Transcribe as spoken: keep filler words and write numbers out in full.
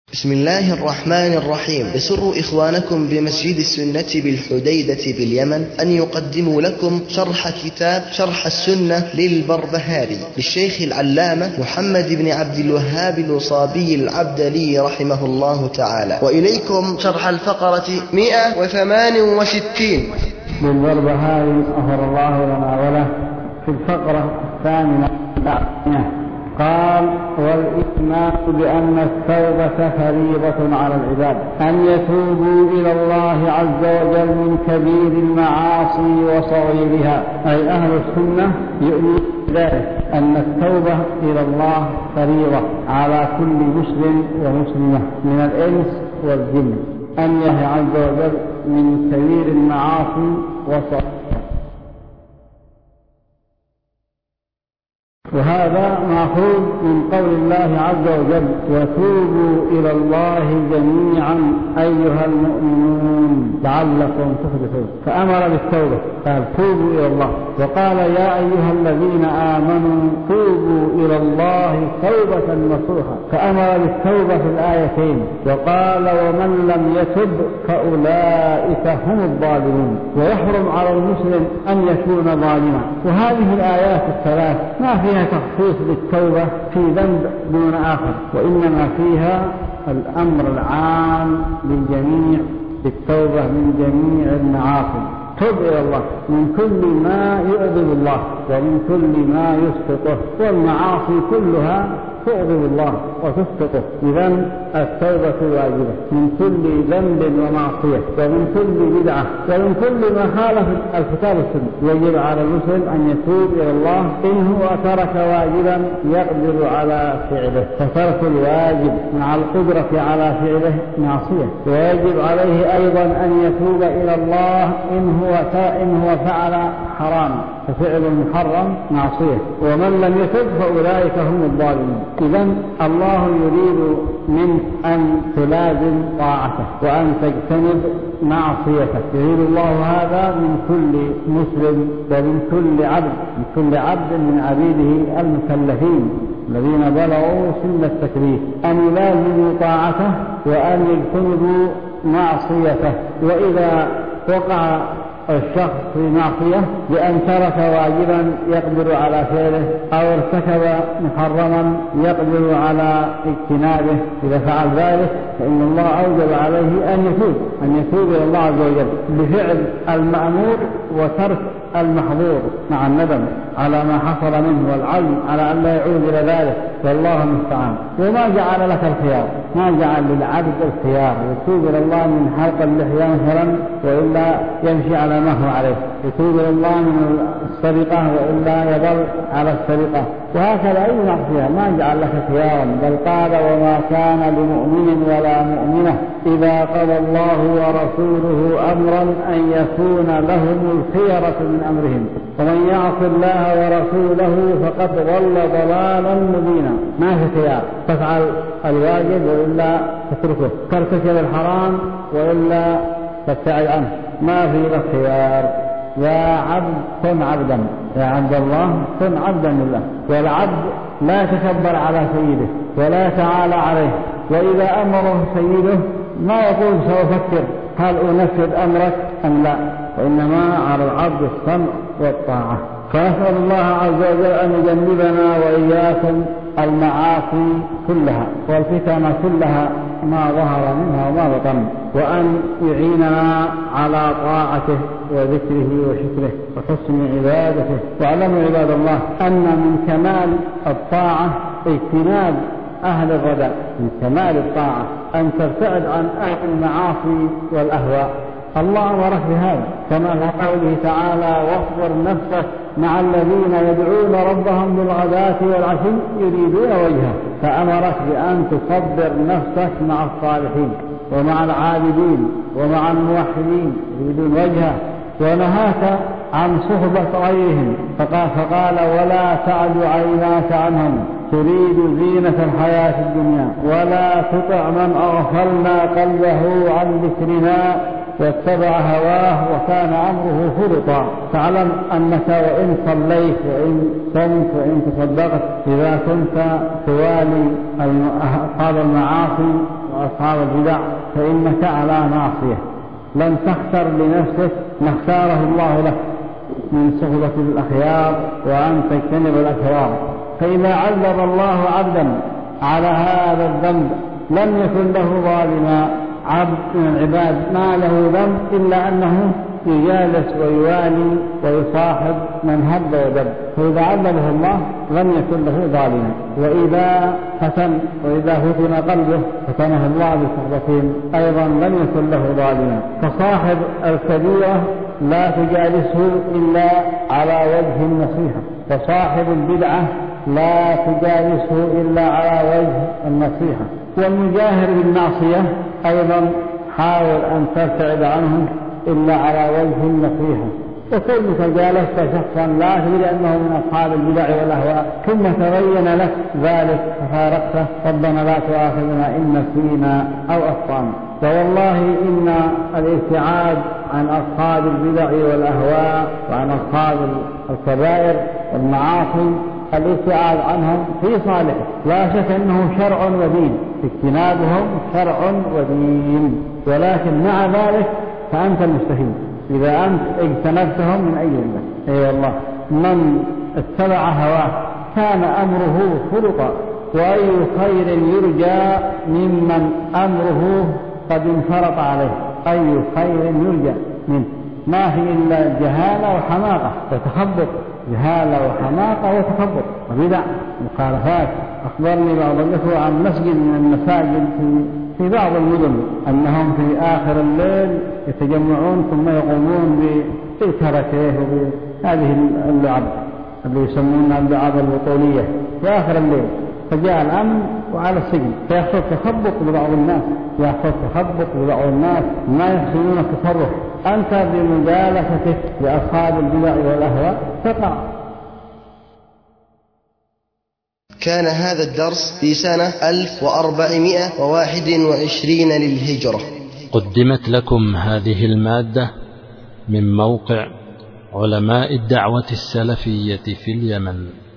بسم الله الرحمن الرحيم. يسر إخوانكم بمسجد السنة بالحديدة باليمن أن يقدموا لكم شرح كتاب شرح السنة للبربهاري للشيخ العلامة محمد بن عبد الوهاب الوصابي العبدلي رحمه الله تعالى. وإليكم شرح الفقرة مئة وثمان وستين للبربهاري غفر الله لنا وله في الفقرة الثامنة قال: والإيمان بأن التوبة فريضة على العباد، أن يتوبوا إلى الله عز وجل من كبير المعاصي وصغيرها، أي أهل السنة يؤمنون بذلك أن التوبة إلى الله فريضة على كل مسلم ومسلمة من الإنس والجن، أن الله عز وجل من كبير المعاصي وصغيرها. وهذا مأخوذ من قول الله عز وجل: وتوبوا إلى الله جميعا أيها المؤمنون لعلكم تفلحون. فأمر بالتوبة، قال توبوا إلى الله، وقال: يا أيها الذين آمنوا توبوا إلى الله توبة نصوحا، فأمر بالتوبة في الآيتين، وقال: ومن لم يتب فأولئك هم الظالمون. ويحرم على المسلم أن يكون ظالما. وهذه الآيات الثلاث ما فيها تخصيص للتوبة في ذنب دون آخر، وإنما فيها الأمر العام للجميع بالتوبة من جميع المعاصي. توب إلى الله من كل ما يؤذي الله ومن كل ما يسقطه، والمعاصي كلها تؤذي الله وتسقطه، إذن التوبة واجبة من كل ذنب ومعصية ومن كل بدعة ومن كل ما خالف الكتاب والسنة. يجب على المسلم أن يتوب إلى الله إن هو ترك واجبا يقدر على فعله، فترك الواجب مع القدرة على فعله معصية. ويجب عليه أيضا أن يتوب إلى الله إن هو إن هو فعل حرام، ففعل محرم معصية. ومن لم يتب فأولئك هم الظالمون. إذن الله يريد منك أن تلازم طاعته وأن تجتنب معصيته. يريد الله هذا من كل مسلم ومن كل عبد من كل عبد من عبيده المكلفين الذين بلغوا سن التكليف، أن يلازموا طاعته وأن يجتنبوا معصيته. وإذا وقع الشخص في معصية بأن ترك واجبا يقدر على فعله أو ارتكب محرما يقدر على اجتنابه، إذا فعل ذلك فإن الله أوجب عليه أن يتوب أن يتوب إلى الله عز وجل بفعل المأمور وترك المحظور مع الندم على ما حصل منه والعلم على أن لا يعود إلى ذلك، والله المستعان. وما جعل لك الخيار، ما جعل للعبد الخيار يتوب إلى الله من حلق اللحية مثلا وإلا يمشي على ما هو عليه، يتوب إلى الله من السرقة وإلا يضل على السرقة، وهكذا أي معصية ما جعل لك خيارا. بل قال: وما كان لمؤمن ولا مؤمنة إذا قضى الله ورسوله أمرا أن يكون لهم الخيرة من أمرهم ومن يعص الله ورسوله فقد ضل ضلالا مبينا. ما في خيار، تفعل الواجب وإلا تتركه، ترتكب الحرام وإلا تبتعد عنه، ما في لك خيار. يا عبد كن عبدا، يا عبد الله كن عبدا لله. والعبد لا يتكبر على سيده ولا يتعالى عليه، وإذا أمره سيده ما يقول سأفكر هل أنفذ أمرك أم لا، وإنما على العبد السمع والطاعة. فنسأل الله عز وجل أن يجنبنا وإياكم المعاصي كلها والفتن كلها ما ظهر منها وما بطن، وأن يعيننا على طاعته وذكره وشكره وحسن عبادته. واعلموا عباد الله أن من كمال الطاعة اجتناب أهل الردى، من كمال الطاعة أن تبتعد عن أهل المعاصي والأهواء. الله أمرك بهذا كما في قوله تعالى: واصبر نفسك مع الذين يدعون ربهم بالغداة والعشي يريدون وجهه. فأمرك بأن تصبر نفسك مع الصالحين ومع العابدين ومع الموحدين يريدون وجهه، ونهاك عن صحبة غيرهم فقال, فقال: ولا تعد عيناك عنهم تريد زينة الحياة الدنيا ولا تطع من أغفلنا قلبه عن ذكرنا واتبع هواه وكان أمره فرطا. تعلم أنك وإن صليت وإن صمت وإن تصدقت إذا كنت توالي أصحاب المعاصي أصحاب البدع فإنك على معصية، لن تختر لنفسك ما اختاره الله لك من صحبة الأخيار وأن تجتنب الأشرار. فإذا عذب الله عبدا على هذا الذنب لم يكن له ظالما. عبد من العباد ما له ذنب إلا أنه يجالس ويوالي ويصاحب من هب ودب، فإذا عذبه الله لم يكن له ظالما. وإذا فتن وإذا فتن قلبه فتنه الله بصحبتهم أيضا لم يكن له ظالما. فصاحب الكبيرة لا تجالسه إلا على وجه النصيحة، وصاحب البدعة لا تجالسه إلا على وجه النصيحة. والمجاهر بالمعصية أيضا حاول أن تبتعد عنه إلا على وجه النصيحة. وكيف جالست شخصا لا تدري أنه من أصحاب البدع والأهواء ثم تبين لك ذلك ففارقته، ربنا لا تؤاخذنا إن نسينا أو أخطأنا. فوالله إن الابتعاد عن أصحاب البدع والأهواء وعن أصحاب الكبائر والمعاصي الابتعاد عنهم في صالح، لا شك أنه شرع ودين، اجتنابهم شرع ودين، ولكن مع ذلك فأنت المستفيد إذا أنت اجتنبتهم من أي الله. أي والله من اتبع هواه كان أمره فرطا، وأي خير يرجى ممن أمره قد انفرط عليه. أي خير يرجى منه ما في إلا جهالة وحماقة وتخبط، جهالة وحماقة وتخبط وبدع مخالفات. أخبرني بعض الإخوة عن مسجد من المساجد في في بعض المدن أنهم في آخر الليل يتجمعون ثم يقومون بالكركة وبهذه اللعب اللي يسمونها اللعب البطولية في آخر الليل. فجاء الأمن وعلى السجن فيحصل تخبط لبعض الناس، يحصل تخبط لبعض الناس ما يحسنون التصرف. أنت بمجالستك لأصحاب البدع والأهواء تقع. كان هذا الدرس في سنة ألف وأربعمائة وواحد وعشرين للهجرة. قدمت لكم هذه المادة من موقع علماء الدعوة السلفية في اليمن.